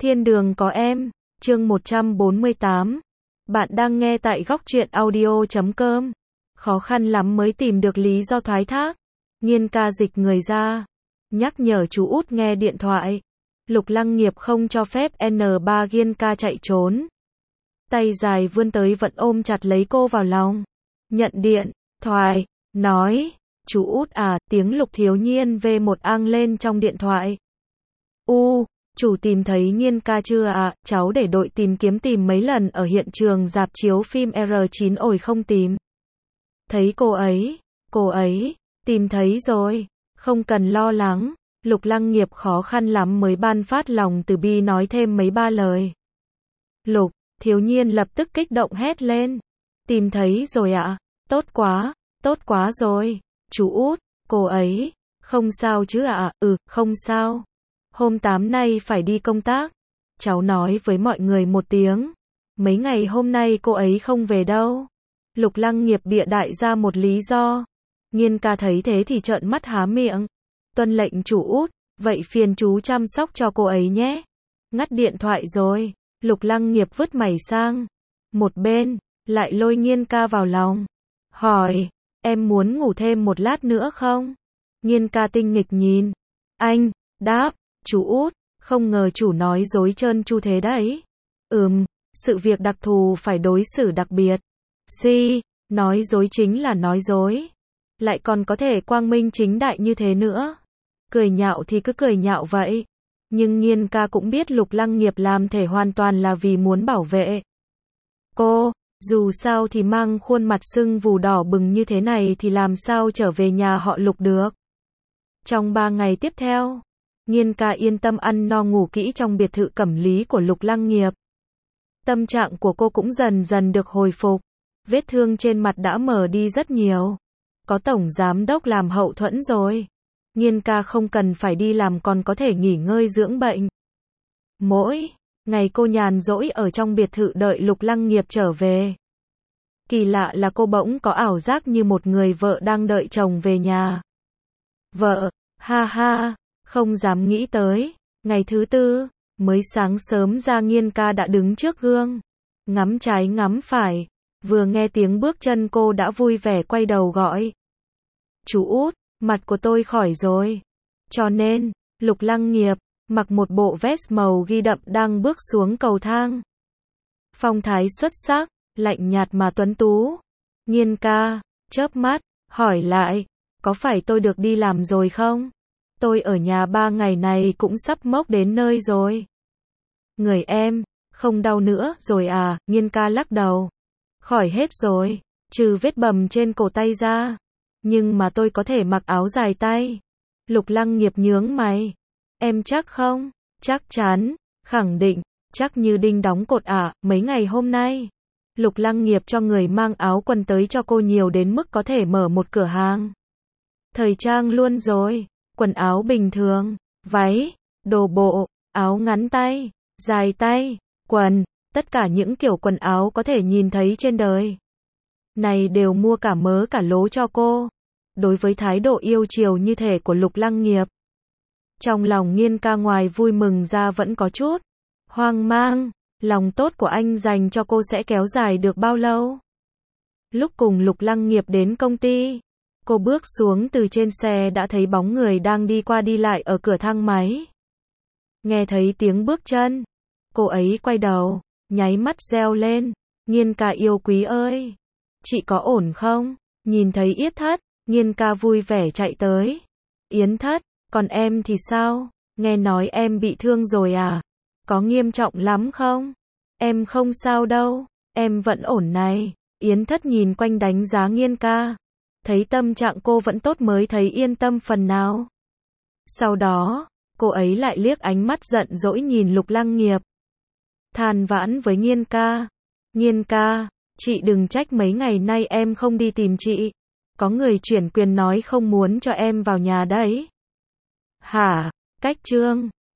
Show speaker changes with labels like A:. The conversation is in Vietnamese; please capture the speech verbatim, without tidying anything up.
A: Thiên đường có em, chương một trăm bốn mươi tám. Bạn đang nghe tại góc truyện audio chấm com. Khó khăn lắm mới tìm được lý do thoái thác. Nghiên ca dịch người ra. Nhắc nhở chú út nghe điện thoại. Lục Lăng Nghiệp không cho phép en ba Nghiên ca chạy trốn. Tay dài vươn tới vẫn ôm chặt lấy cô vào lòng. Nhận điện thoại, nói, chú út à, tiếng Lục Thiếu Nhiên vê một ang lên trong điện thoại. U, chủ tìm thấy Nghiên ca chưa ạ? À? Cháu để đội tìm kiếm tìm mấy lần ở hiện trường rạp chiếu phim R chín ồi không tìm. Thấy cô ấy, cô ấy, tìm thấy rồi, không cần lo lắng. Lục Lăng Nghiệp khó khăn lắm mới ban phát lòng từ bi nói thêm mấy ba lời. Lục Thiếu Nhiên lập tức kích động hét lên. Tìm thấy rồi ạ? À? Tốt quá, tốt quá rồi. Chú út, cô ấy, không sao chứ ạ? À? Ừ, không sao. Hôm tám nay phải đi công tác. Cháu nói với mọi người một tiếng. Mấy ngày hôm nay cô ấy không về đâu. Lục Lăng Nghiệp bịa đại ra một lý do. Nghiên ca thấy thế thì trợn mắt há miệng. Tuân lệnh chủ út, vậy phiền chú chăm sóc cho cô ấy nhé. Ngắt điện thoại rồi. Lục Lăng Nghiệp vứt mẩy sang một bên, lại lôi Nghiên ca vào lòng. Hỏi, em muốn ngủ thêm một lát nữa không? Nghiên ca tinh nghịch nhìn. Anh, đáp, chú út, không ngờ chủ nói dối trơn tru thế đấy. Ừm, sự việc đặc thù phải đối xử đặc biệt. Si, nói dối chính là nói dối. Lại còn có thể quang minh chính đại như thế nữa. Cười nhạo thì cứ cười nhạo vậy. Nhưng Nghiên ca cũng biết Lục Lăng Nghiệp làm thể hoàn toàn là vì muốn bảo vệ cô, dù sao thì mang khuôn mặt sưng vù đỏ bừng như thế này thì làm sao trở về nhà họ Lục được. Trong ba ngày tiếp theo, Nghiên ca yên tâm ăn no ngủ kỹ trong biệt thự Cẩm Lý của Lục Lăng Nghiệp. Tâm trạng của cô cũng dần dần được hồi phục, vết thương trên mặt đã mở đi rất nhiều. Có tổng giám đốc làm hậu thuẫn rồi. Nghiên ca không cần phải đi làm còn có thể nghỉ ngơi dưỡng bệnh. Mỗi ngày cô nhàn rỗi ở trong biệt thự đợi Lục Lăng Nghiệp trở về. Kỳ lạ là cô bỗng có ảo giác như một người vợ đang đợi chồng về nhà. Vợ, ha ha, không dám nghĩ tới. Ngày thứ tư, mới sáng sớm ra Nghiên ca đã đứng trước gương. Ngắm trái ngắm phải. Vừa nghe tiếng bước chân cô đã vui vẻ quay đầu gọi. Chú út, mặt của tôi khỏi rồi. Cho nên, Lục Lăng Nghiệp mặc một bộ vest màu ghi đậm đang bước xuống cầu thang. Phong thái xuất sắc, lạnh nhạt mà tuấn tú. Nghiên ca chớp mắt, hỏi lại, có phải tôi được đi làm rồi không? Tôi ở nhà ba ngày này cũng sắp mốc đến nơi rồi. Người em, không đau nữa rồi à? Nghiên ca lắc đầu. Khỏi hết rồi, trừ vết bầm trên cổ tay ra. Nhưng mà tôi có thể mặc áo dài tay. Lục Lăng Nghiệp nhướng mày. Em chắc không? Chắc chắn, khẳng định, chắc như đinh đóng cột ạ. À, mấy ngày hôm nay, Lục Lăng Nghiệp cho người mang áo quần tới cho cô nhiều đến mức có thể mở một cửa hàng thời trang luôn rồi. Quần áo bình thường, váy, đồ bộ, áo ngắn tay, dài tay, quần, tất cả những kiểu quần áo có thể nhìn thấy trên đời này đều mua cả mớ cả lố cho cô. Đối với thái độ yêu chiều như thể của Lục Lăng Nghiệp, trong lòng Nghiên ca ngoài vui mừng ra vẫn có chút hoang mang. Lòng tốt của anh dành cho cô sẽ kéo dài được bao lâu? Lúc cùng Lục Lăng Nghiệp đến công ty, cô bước xuống từ trên xe đã thấy bóng người đang đi qua đi lại ở cửa thang máy. Nghe thấy tiếng bước chân, cô ấy quay đầu, nháy mắt reo lên. Nghiên ca yêu quý ơi! Chị có ổn không? Nhìn thấy Yết Thất, Nghiên ca vui vẻ chạy tới. Yến Thất, còn em thì sao? Nghe nói em bị thương rồi à? Có nghiêm trọng lắm không? Em không sao đâu, em vẫn ổn này. Yến Thất nhìn quanh đánh giá Nghiên ca. Thấy tâm trạng cô vẫn tốt mới thấy yên tâm phần nào. Sau đó, cô ấy lại liếc ánh mắt giận dỗi nhìn Lục Lăng Nghiệp. Than vãn với Nghiên ca. Nghiên ca, chị đừng trách mấy ngày nay em không đi tìm chị. Có người chuyển quyền nói không muốn cho em vào nhà đấy. Hả? Cách trương.